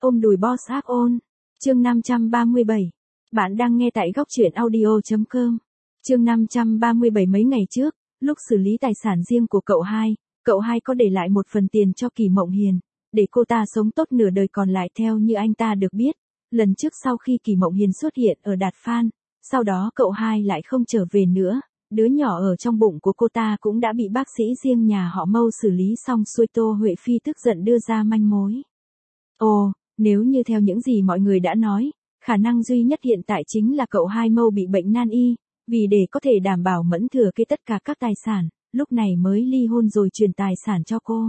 Ôm đùi boss áp ôn. Chương 537. Bạn đang nghe tại góc truyện audio.com. Chương 537. Mấy ngày trước, lúc xử lý tài sản riêng của cậu hai có để lại một phần tiền cho Kỳ Mộng Hiền, để cô ta sống tốt nửa đời còn lại. Theo như anh ta được biết, lần trước sau khi Kỳ Mộng Hiền xuất hiện ở Đạt Phan, sau đó cậu hai lại không trở về nữa, đứa nhỏ ở trong bụng của cô ta cũng đã bị bác sĩ riêng nhà họ Mâu xử lý xong xuôi. Tô Huệ Phi tức giận đưa ra manh mối. Ồ, nếu như theo những gì mọi người đã nói, khả năng duy nhất hiện tại chính là cậu hai Mâu bị bệnh nan y, vì để có thể đảm bảo Mẫn thừa kế tất cả các tài sản, lúc này mới ly hôn rồi chuyển tài sản cho cô.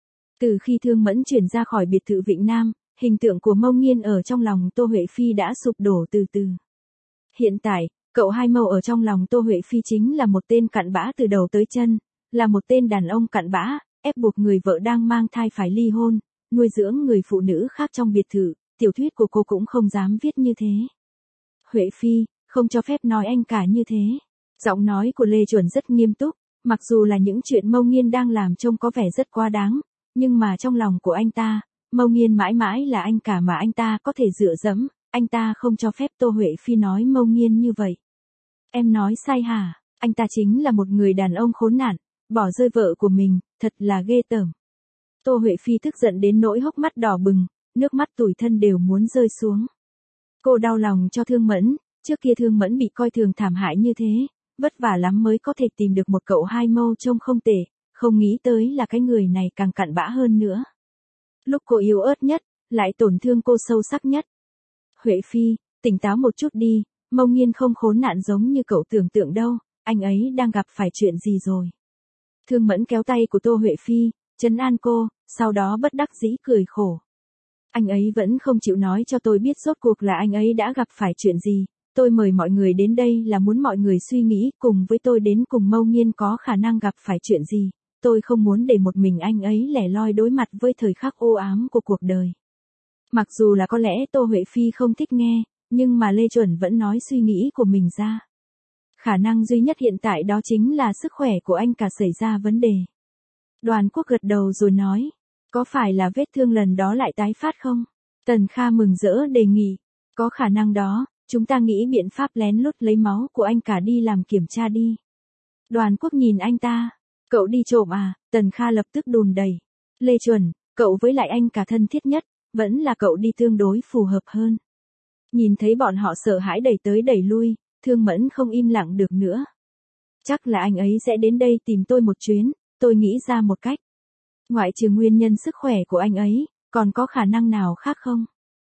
Từ khi Thương Mẫn chuyển ra khỏi biệt thự Vịnh Nam, hình tượng của Mâu Nghiên ở trong lòng Tô Huệ Phi đã sụp đổ từ từ. Hiện tại, cậu hai Mâu ở trong lòng Tô Huệ Phi chính là một tên cặn bã từ đầu tới chân, là một tên đàn ông cặn bã, ép buộc người vợ đang mang thai phải ly hôn, nuôi dưỡng người phụ nữ khác trong biệt thự. Tiểu thuyết của cô cũng không dám viết như thế. Huệ Phi, không cho phép nói anh cả như thế. Giọng nói của Lê Chuẩn rất nghiêm túc, mặc dù là những chuyện Mâu Nghiên đang làm trông có vẻ rất quá đáng, nhưng mà trong lòng của anh ta, Mâu Nghiên mãi mãi là anh cả mà anh ta có thể dựa dẫm, anh ta không cho phép Tô Huệ Phi nói Mâu Nghiên như vậy. Em nói sai hả? Anh ta chính là một người đàn ông khốn nạn, bỏ rơi vợ của mình, thật là ghê tởm. Tô Huệ Phi tức giận đến nỗi hốc mắt đỏ bừng, nước mắt tủi thân đều muốn rơi xuống. Cô đau lòng cho Thương Mẫn, trước kia Thương Mẫn bị coi thường thảm hại như thế, vất vả lắm mới có thể tìm được một cậu hai Mâu trông không tệ, không nghĩ tới là cái người này càng cặn bã hơn nữa. Lúc cô yếu ớt nhất, lại tổn thương cô sâu sắc nhất. Huệ Phi, tỉnh táo một chút đi, Mâu Nghiên không khốn nạn giống như cậu tưởng tượng đâu, anh ấy đang gặp phải chuyện gì rồi. Thương Mẫn kéo tay của Tô Huệ Phi, trấn an cô, sau đó bất đắc dĩ cười khổ. Anh ấy vẫn không chịu nói cho tôi biết rốt cuộc là anh ấy đã gặp phải chuyện gì. Tôi mời mọi người đến đây là muốn mọi người suy nghĩ cùng với tôi đến cùng Mâu Nghiên có khả năng gặp phải chuyện gì. Tôi không muốn để một mình anh ấy lẻ loi đối mặt với thời khắc u ám của cuộc đời. Mặc dù là có lẽ Tô Huệ Phi không thích nghe, nhưng mà Lê Chuẩn vẫn nói suy nghĩ của mình ra. Khả năng duy nhất hiện tại đó chính là sức khỏe của anh cả xảy ra vấn đề. Đoàn Quốc gật đầu rồi nói. Có phải là vết thương lần đó lại tái phát không? Tần Kha mừng rỡ đề nghị. Có khả năng đó, chúng ta nghĩ biện pháp lén lút lấy máu của anh cả đi làm kiểm tra đi. Đoàn Quốc nhìn anh ta. Cậu đi trộm à? Tần Kha lập tức đùn đẩy. Lê Chuẩn, cậu với lại anh cả thân thiết nhất, vẫn là cậu đi tương đối phù hợp hơn. Nhìn thấy bọn họ sợ hãi đẩy tới đẩy lui, Thương Mẫn không im lặng được nữa. Chắc là anh ấy sẽ đến đây tìm tôi một chuyến, tôi nghĩ ra một cách. Ngoại trừ nguyên nhân sức khỏe của anh ấy, còn có khả năng nào khác không?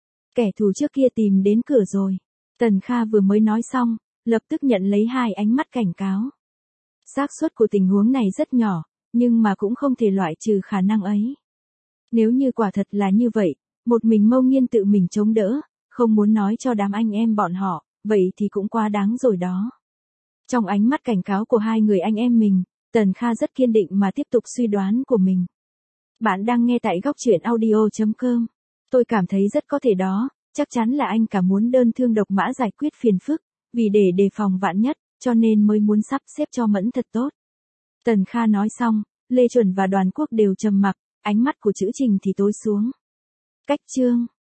Kẻ thù trước kia tìm đến cửa rồi. Tần Kha vừa mới nói xong, lập tức nhận lấy hai ánh mắt cảnh cáo. Xác suất của tình huống này rất nhỏ, nhưng mà cũng không thể loại trừ khả năng ấy. Nếu như quả thật là như vậy, một mình Mâu Nghiên tự mình chống đỡ, không muốn nói cho đám anh em bọn họ, vậy thì cũng quá đáng rồi đó. Trong ánh mắt cảnh cáo của hai người anh em mình, Tần Kha rất kiên định mà tiếp tục suy đoán của mình. Bạn đang nghe tại góc truyện audio.com. Tôi cảm thấy rất có thể đó, chắc chắn là anh cả muốn đơn thương độc mã giải quyết phiền phức, vì để đề phòng vạn nhất, cho nên mới muốn sắp xếp cho Mẫn thật tốt. Tần Kha nói xong, Lê Chuẩn và Đoàn Quốc đều trầm mặc, ánh mắt của Trữ Trình thì tối xuống. Cách chương